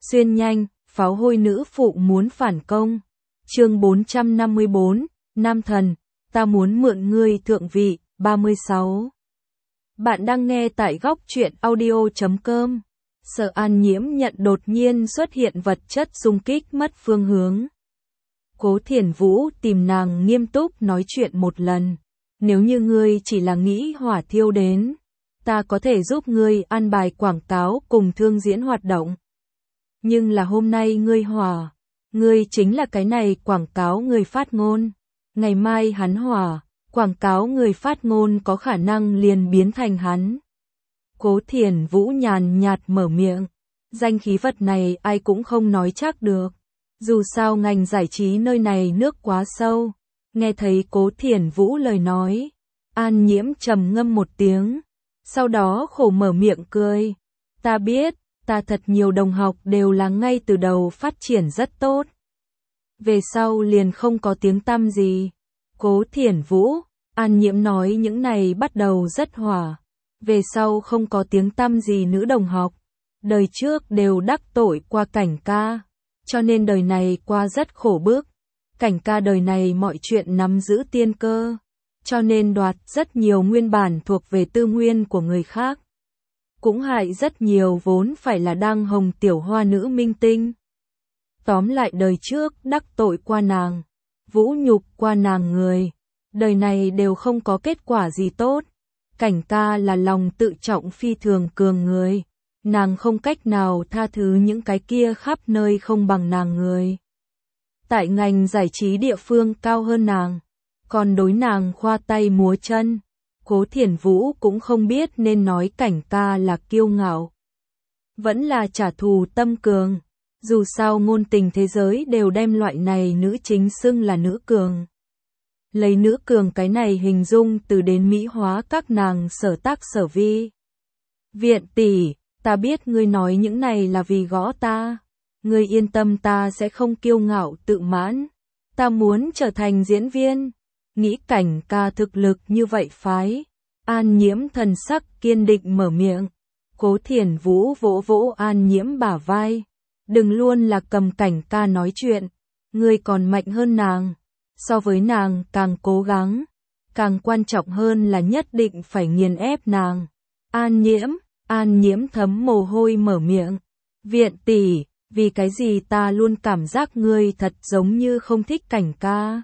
Xuyên nhanh, pháo hôi nữ phụ muốn phản công. Chương 454, Nam thần, ta muốn mượn ngươi thượng vị, 36. Bạn đang nghe tại góc truyện audio.com. Sở An Nhiễm nhận đột nhiên xuất hiện vật chất xung kích mất phương hướng. Cố Thiển Vũ tìm nàng nghiêm túc nói chuyện một lần. Nếu như ngươi chỉ là nghĩ hỏa thiêu đến, ta có thể giúp ngươi an bài quảng cáo cùng thương diễn hoạt động. Nhưng là hôm nay ngươi hỏa, ngươi chính là cái này quảng cáo người phát ngôn. Ngày mai hắn hỏa, quảng cáo người phát ngôn có khả năng liền biến thành hắn. Cố Thiển Vũ nhàn nhạt mở miệng. Danh khí vật này ai cũng không nói chắc được. Dù sao ngành giải trí nơi này nước quá sâu. Nghe thấy Cố Thiển Vũ lời nói, An Nhiễm trầm ngâm một tiếng. Sau đó khổ mở miệng cười. Ta biết, ta thật nhiều đồng học đều là ngay từ đầu phát triển rất tốt. Về sau liền không có tiếng tăm gì. Cố Thiển Vũ, An Nhiễm nói những này bắt đầu rất hỏa. Về sau không có tiếng tăm gì nữ đồng học. Đời trước đều đắc tội qua Cảnh ca. Cho nên đời này qua rất khổ bức. Cảnh ca đời này mọi chuyện nắm giữ tiên cơ. Cho nên đoạt rất nhiều nguyên bản thuộc về tư nguyên của người khác. Cũng hại rất nhiều vốn phải là đang hồng tiểu hoa nữ minh tinh. Tóm lại đời trước đắc tội qua nàng, vũ nhục qua nàng người. Đời này đều không có kết quả gì tốt. Cảnh ca là lòng tự trọng phi thường cường người. Nàng không cách nào tha thứ những cái kia khắp nơi không bằng nàng người. Tại ngành giải trí địa phương cao hơn nàng, còn đối nàng khoa tay múa chân. Cố Thiển Vũ cũng không biết nên nói Cảnh ca là kiêu ngạo, vẫn là trả thù tâm cường. Dù sao ngôn tình thế giới đều đem loại này nữ chính xưng là nữ cường. Lấy nữ cường cái này hình dung từ đến mỹ hóa các nàng sở tác sở vi. Viện tỷ, ta biết ngươi nói những này là vì gõ ta. Ngươi yên tâm, ta sẽ không kiêu ngạo tự mãn. Ta muốn trở thành diễn viên. Nghĩ Cảnh ca thực lực như vậy phái. An Nhiễm thần sắc kiên định mở miệng. Cố Thiển Vũ vỗ vỗ An Nhiễm bả vai. Đừng luôn là cầm Cảnh ca nói chuyện. Ngươi còn mạnh hơn nàng. So với nàng càng cố gắng. Càng quan trọng hơn là nhất định phải nghiền ép nàng. An Nhiễm thấm mồ hôi mở miệng. Viện tỷ, vì cái gì ta luôn cảm giác ngươi thật giống như không thích Cảnh ca.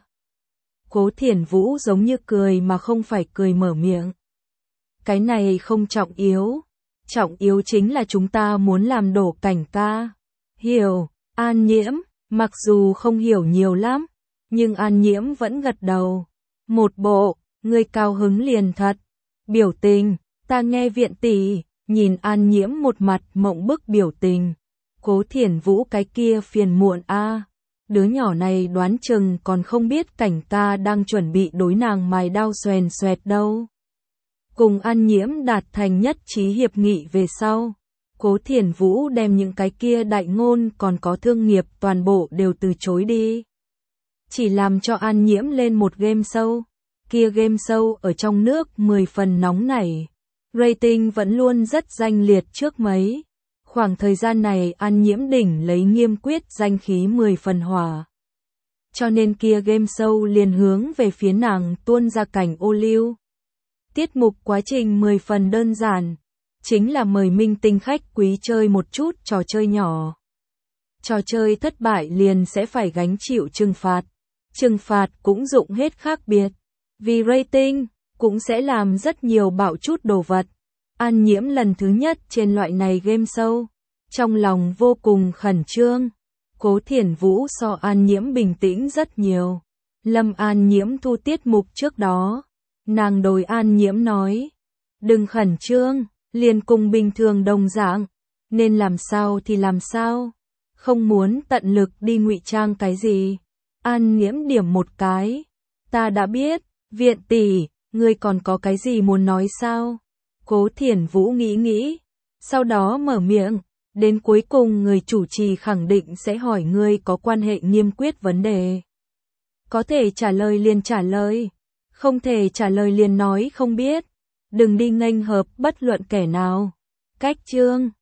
Cố Thiển Vũ giống như cười mà không phải cười mở miệng. Cái này không trọng yếu. Trọng yếu chính là chúng ta muốn làm đổ Cảnh ca. Hiểu, An Nhiễm, mặc dù không hiểu nhiều lắm, nhưng An Nhiễm vẫn gật đầu. Một bộ, ngươi cao hứng liền thật. Biểu tình, ta nghe viện tỷ, nhìn An Nhiễm một mặt mộng bức biểu tình. Cố Thiển Vũ cái kia phiền muộn a. Đứa nhỏ này đoán chừng còn không biết Cảnh ca đang chuẩn bị đối nàng mài đao xoèn xoẹt đâu. Cùng An Nhiễm đạt thành nhất trí hiệp nghị về sau. Cố Thiển Vũ đem những cái kia đại ngôn còn có thương nghiệp toàn bộ đều từ chối đi. Chỉ làm cho An Nhiễm lên một game show. Kia game show ở trong nước 10 phần nóng nảy. Rating vẫn luôn rất danh liệt trước mấy. Khoảng thời gian này An Nhiễm đỉnh lấy nghiêm quyết danh khí 10 phần hỏa. Cho nên kia game show liền hướng về phía nàng tuôn ra cảnh ô liu. Tiết mục quá trình 10 phần đơn giản. Chính là mời minh tinh khách quý chơi một chút trò chơi nhỏ. Trò chơi thất bại liền sẽ phải gánh chịu trừng phạt. Trừng phạt cũng dụng hết khác biệt. Vì rating, cũng sẽ làm rất nhiều bạo chút đồ vật. An Nhiễm lần thứ nhất trên loại này game show. Trong lòng vô cùng khẩn trương. Cố Thiển Vũ so An Nhiễm bình tĩnh rất nhiều. Lâm An Nhiễm thu tiết mục trước đó. Nàng đối An Nhiễm nói. Đừng khẩn trương, liền cùng bình thường đồng dạng. Nên làm sao thì làm sao. Không muốn tận lực đi ngụy trang cái gì. An Nhiễm điểm một cái. Ta đã biết, viện tỷ, ngươi còn có cái gì muốn nói sao? Cố Thiển Vũ nghĩ. Sau đó mở miệng. Đến cuối cùng người chủ trì khẳng định sẽ hỏi ngươi có quan hệ nghiêm quyết vấn đề. Có thể trả lời liền trả lời. Không thể trả lời liền nói không biết. Đừng đi nghênh hợp bất luận kẻ nào. Cách chương